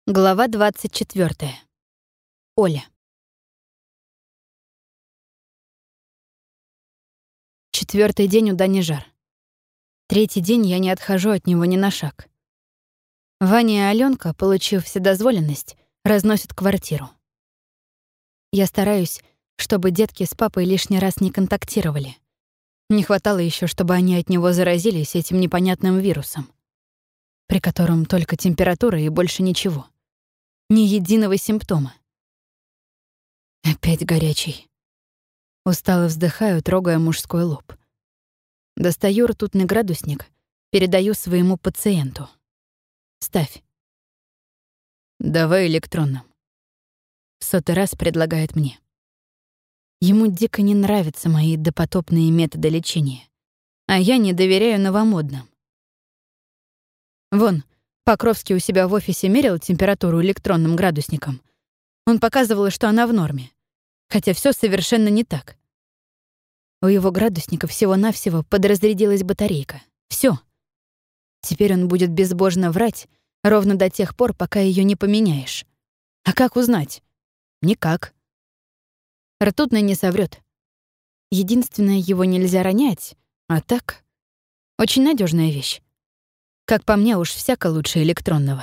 Глава 24. Оля. Четвертый день у Дани жар. Третий день я не отхожу от него ни на шаг. Ваня и Алёнка, получив вседозволенность, разносят квартиру. Я стараюсь, чтобы детки с папой лишний раз не контактировали. Не хватало еще, чтобы они от него заразились этим непонятным вирусом, при котором только температура и больше ничего. Ни единого симптома. Опять горячий. Устало вздыхаю, трогая мужской лоб. Достаю ртутный градусник, передаю своему пациенту. Ставь. Давай электронным. В 100-й раз предлагает мне. Ему дико не нравятся мои допотопные методы лечения, а я не доверяю новомодным. Вон, Покровский у себя в офисе мерил температуру электронным градусником. Он показывал, что она в норме, хотя все совершенно не так. У его градусника всего-навсего подразрядилась батарейка. Все. Теперь он будет безбожно врать ровно до тех пор, пока ее не поменяешь. А как узнать? Никак. Ртутный не соврет. Единственное, его нельзя ронять, а так — очень надежная вещь. Как по мне, уж всяко лучше электронного.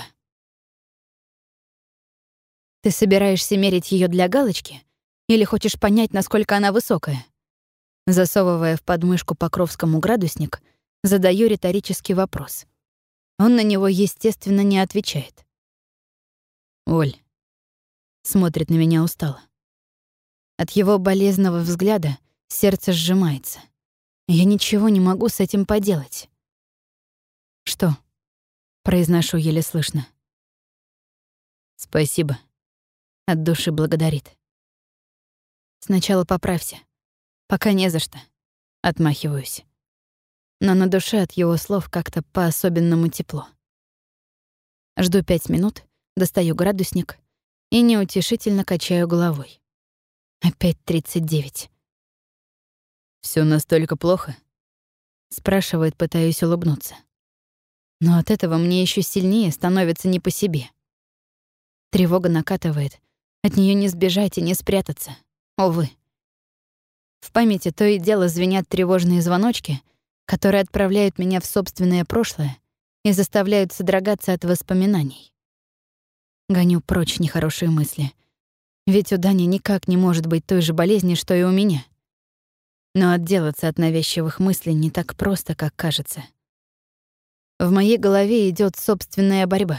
Ты собираешься мерить ее для галочки или хочешь понять, насколько она высокая? Засовывая в подмышку Покровскому градусник, задаю риторический вопрос. Он на него, естественно, не отвечает. «Оль», — смотрит на меня устало. От его болезненного взгляда сердце сжимается. Я ничего не могу с этим поделать. «Что?» — произношу еле слышно. «Спасибо». От души благодарит. «Сначала поправься. Пока не за что». Отмахиваюсь. Но на душе от его слов как-то по-особенному тепло. Жду 5 минут, достаю градусник и неутешительно качаю головой. Опять 39. «Всё настолько плохо?» — спрашивает, пытаясь улыбнуться. Но от этого мне еще сильнее становится не по себе. Тревога накатывает. От нее не сбежать и не спрятаться. Увы. В памяти то и дело звенят тревожные звоночки, которые отправляют меня в собственное прошлое и заставляют содрогаться от воспоминаний. Гоню прочь нехорошие мысли. Ведь у Дани никак не может быть той же болезни, что и у меня. Но отделаться от навязчивых мыслей не так просто, как кажется. В моей голове идет собственная борьба.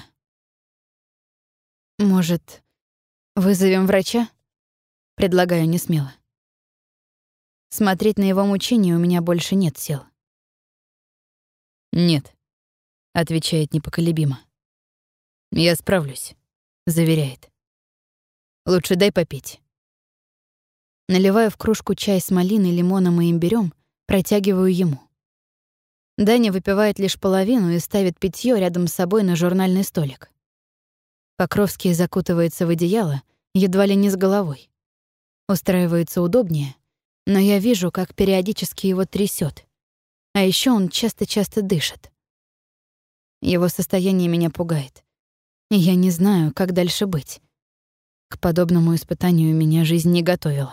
«Может, вызовем врача?» — предлагаю несмело. Смотреть на его мучения у меня больше нет сил. «Нет», — отвечает непоколебимо. «Я справлюсь», — заверяет. «Лучше дай попить». Наливаю в кружку чай с малиной, лимоном и имбирём, протягиваю ему. Даня выпивает лишь половину и ставит питье рядом с собой на журнальный столик. Покровский закутывается в одеяло, едва ли не с головой. Устраивается удобнее, но я вижу, как периодически его трясет. А еще он часто-часто дышит. Его состояние меня пугает. И я не знаю, как дальше быть. К подобному испытанию меня жизнь не готовила.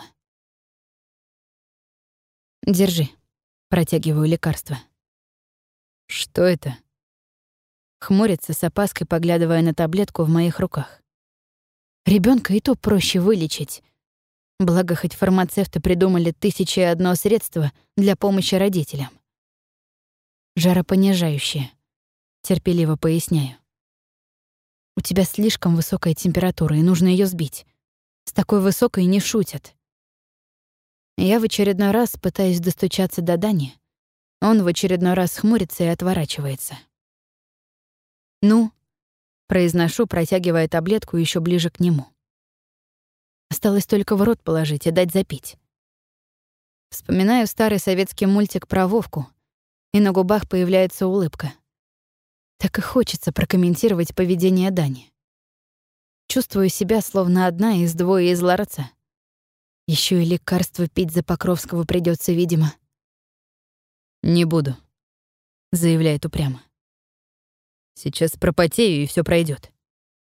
«Держи», — протягиваю лекарство. «Что это?» Хмурится с опаской, поглядывая на таблетку в моих руках. Ребенка и то проще вылечить. Благо, хоть фармацевты придумали 1001 средство для помощи родителям. Жаропонижающее. Терпеливо поясняю. У тебя слишком высокая температура, и нужно ее сбить. С такой высокой не шутят. Я в очередной раз пытаюсь достучаться до Дани. Он в очередной раз хмурится и отворачивается. «Ну?» — произношу, протягивая таблетку еще ближе к нему. Осталось только в рот положить и дать запить. Вспоминаю старый советский мультик про Вовку, и на губах появляется улыбка. Так и хочется прокомментировать поведение Дани. Чувствую себя словно одна из двое из ларца. Еще и лекарство пить за Покровского придется, видимо. «Не буду», — заявляет упрямо. «Сейчас пропотею, и все пройдет.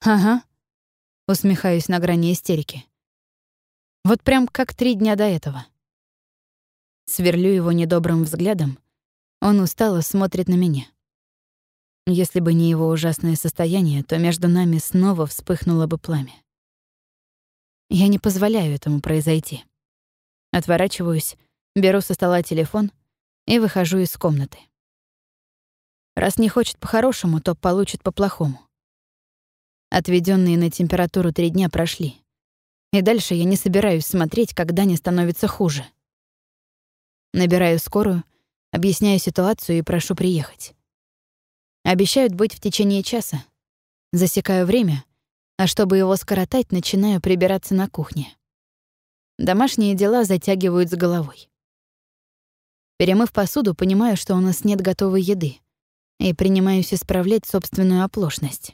«Ага», — усмехаюсь на грани истерики. Вот прям как 3 дня до этого. Сверлю его недобрым взглядом, он устало смотрит на меня. Если бы не его ужасное состояние, то между нами снова вспыхнуло бы пламя. Я не позволяю этому произойти. Отворачиваюсь, беру со стола телефон и выхожу из комнаты. Раз не хочет по-хорошему, то получит по-плохому. Отведённые на температуру 3 дня прошли. И дальше я не собираюсь смотреть, когда не становится хуже. Набираю скорую, объясняю ситуацию и прошу приехать. Обещают быть в течение часа. Засекаю время, а чтобы его скоротать, начинаю прибираться на кухне. Домашние дела затягивают с головой. Перемыв посуду, понимаю, что у нас нет готовой еды, и принимаюсь исправлять собственную оплошность.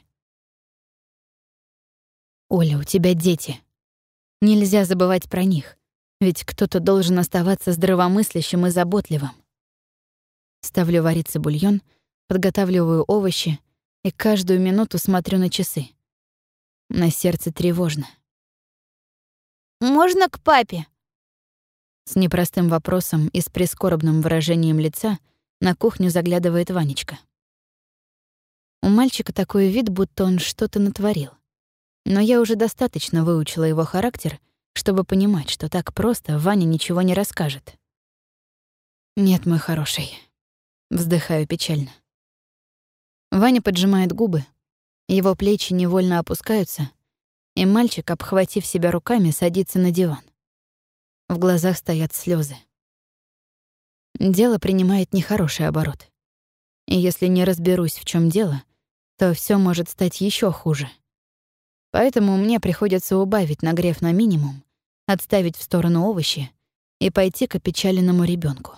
«Оля, у тебя дети. Нельзя забывать про них, ведь кто-то должен оставаться здравомыслящим и заботливым». Ставлю вариться бульон, подготавливаю овощи и каждую минуту смотрю на часы. На сердце тревожно. «Можно к папе?» С непростым вопросом и с прискорбным выражением лица на кухню заглядывает Ванечка. У мальчика такой вид, будто он что-то натворил. Но я уже достаточно выучила его характер, чтобы понимать, что так просто Ваня ничего не расскажет. «Нет, мой хороший», — вздыхаю печально. Ваня поджимает губы, его плечи невольно опускаются, и мальчик, обхватив себя руками, садится на диван. В глазах стоят слезы. Дело принимает нехороший оборот. И если не разберусь, в чем дело, то все может стать еще хуже. Поэтому мне приходится убавить нагрев на минимум, отставить в сторону овощи и пойти к опечаленному ребенку.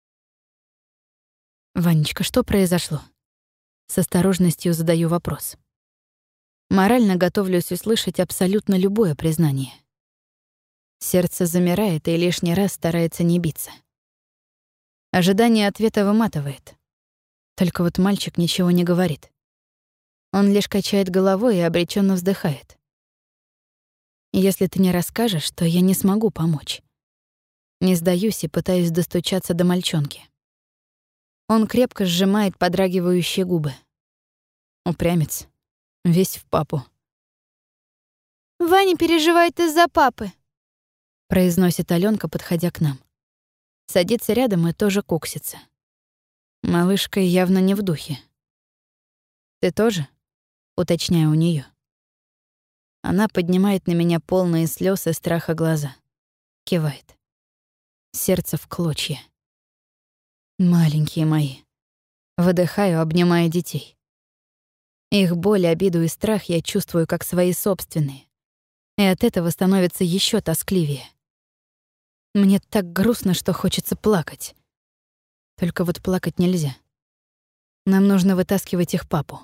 «Ванечка, что произошло?» С осторожностью задаю вопрос. Морально готовлюсь услышать абсолютно любое признание. Сердце замирает и лишний раз старается не биться. Ожидание ответа выматывает. Только вот мальчик ничего не говорит. Он лишь качает головой и обреченно вздыхает. «Если ты не расскажешь, то я не смогу помочь». Не сдаюсь и пытаюсь достучаться до мальчонки. Он крепко сжимает подрагивающие губы. Упрямец. Весь в папу. «Ваня переживает из-за папы», — произносит Алёнка, подходя к нам. Садится рядом и тоже куксится. Малышка явно не в духе. «Ты тоже?» — уточняю у неё. Она поднимает на меня полные слёз и страха глаза. Кивает. Сердце в клочья. Маленькие мои. Выдыхаю, обнимая детей. Их боль, обиду и страх я чувствую как свои собственные. И от этого становится ещё тоскливее. Мне так грустно, что хочется плакать. Только вот плакать нельзя. Нам нужно вытаскивать их папу.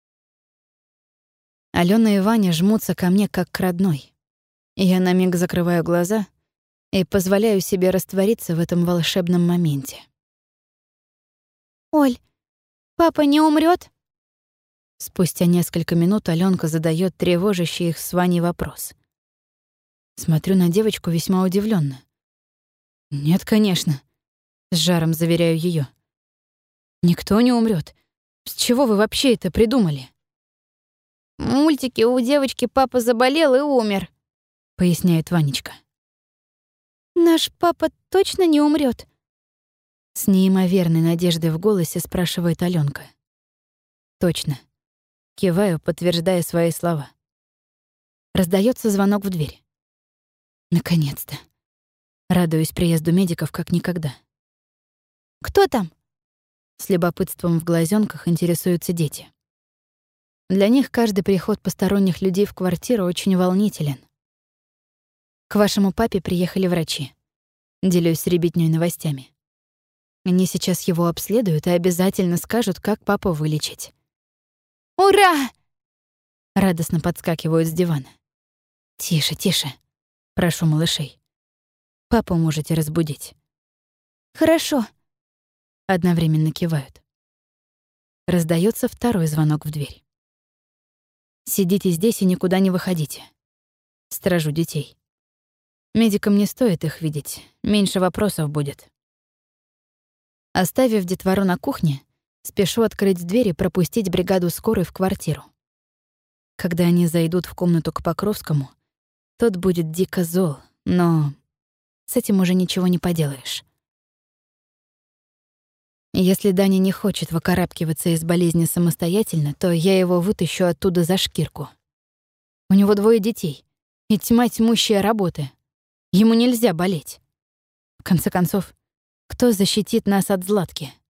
Алёна и Ваня жмутся ко мне как к родной. Я на миг закрываю глаза и позволяю себе раствориться в этом волшебном моменте. «Оль, папа не умрёт?» Спустя несколько минут Алёнка задаёт тревожащий их с Ваней вопрос. Смотрю на девочку весьма удивлённо. «Нет, конечно», — с жаром заверяю её. «Никто не умрёт. С чего вы вообще это придумали?» «В мультике у девочки папа заболел и умер», — поясняет Ванечка. «Наш папа точно не умрёт?» С неимоверной надеждой в голосе спрашивает Алёнка. «Точно». Киваю, подтверждая свои слова. Раздаётся звонок в дверь. Наконец-то. Радуюсь приезду медиков как никогда. «Кто там?» С любопытством в глазёнках интересуются дети. Для них каждый приход посторонних людей в квартиру очень волнителен. К вашему папе приехали врачи. Делюсь с ребятнёй новостями. Они сейчас его обследуют и обязательно скажут, как папу вылечить. «Ура!» Радостно подскакивают с дивана. «Тише, тише», — прошу малышей. «Папу можете разбудить». «Хорошо», — одновременно кивают. Раздаётся второй звонок в дверь. Сидите здесь и никуда не выходите. Сторожу детей. Медикам не стоит их видеть, меньше вопросов будет. Оставив детвору на кухне, спешу открыть дверь и пропустить бригаду скорой в квартиру. Когда они зайдут в комнату к Покровскому, тот будет дико зол, но с этим уже ничего не поделаешь. Если Даня не хочет выкарабкиваться из болезни самостоятельно, то я его вытащу оттуда за шкирку. У него 2 детей, и тьма тьмущая работы. Ему нельзя болеть. В конце концов, кто защитит нас от Златки?